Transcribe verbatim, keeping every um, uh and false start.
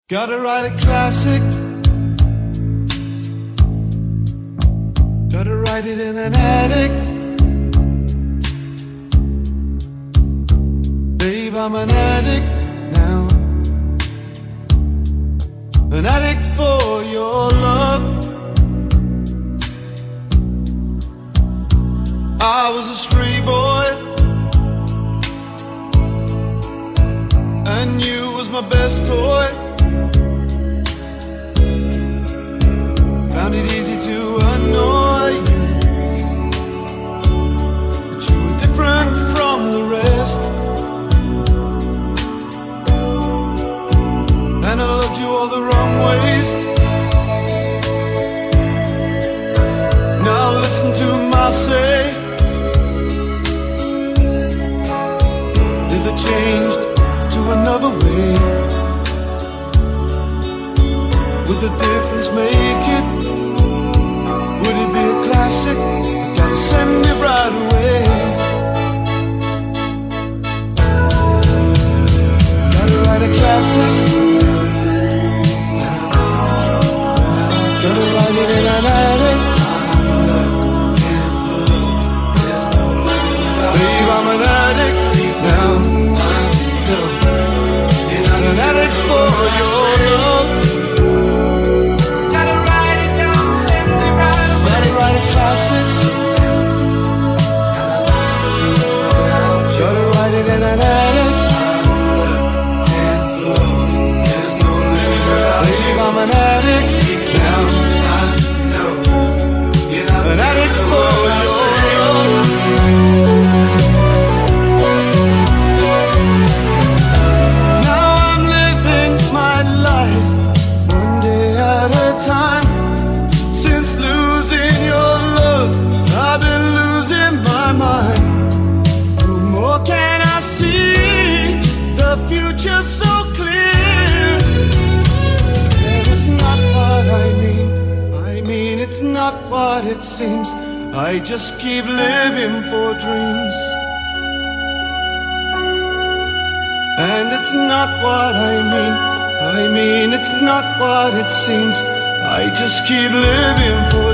Gotta write a classic. Gotta write it in an attic. Babe, I'm an addict now. An addict for your love. I was a stray boy, and you was my best toy. Found it easy to annoy you, but you were different from the rest. And I loved you all the wrong ways. Now listen to my say. If it changed to another way, would the difference make it? Would it be a classic? I gotta send it right away. Gotta write a classic. Gotta write it in an attic. Babe, I'm an addict now. An addict for your love. Gotta write it down, send it right away. Gotta write a classic. Gotta write it in an attic. Babe, I'm an addict now. An addict for your love. Now I'm living my life one day at a time. Since losing your love, I've been losing my mind. No more can I see the future so clear. And it's not what I mean. I mean it's not what it seems. I just keep living for dreams. And it's not what I mean. I mean it's not what it seems. I just keep living for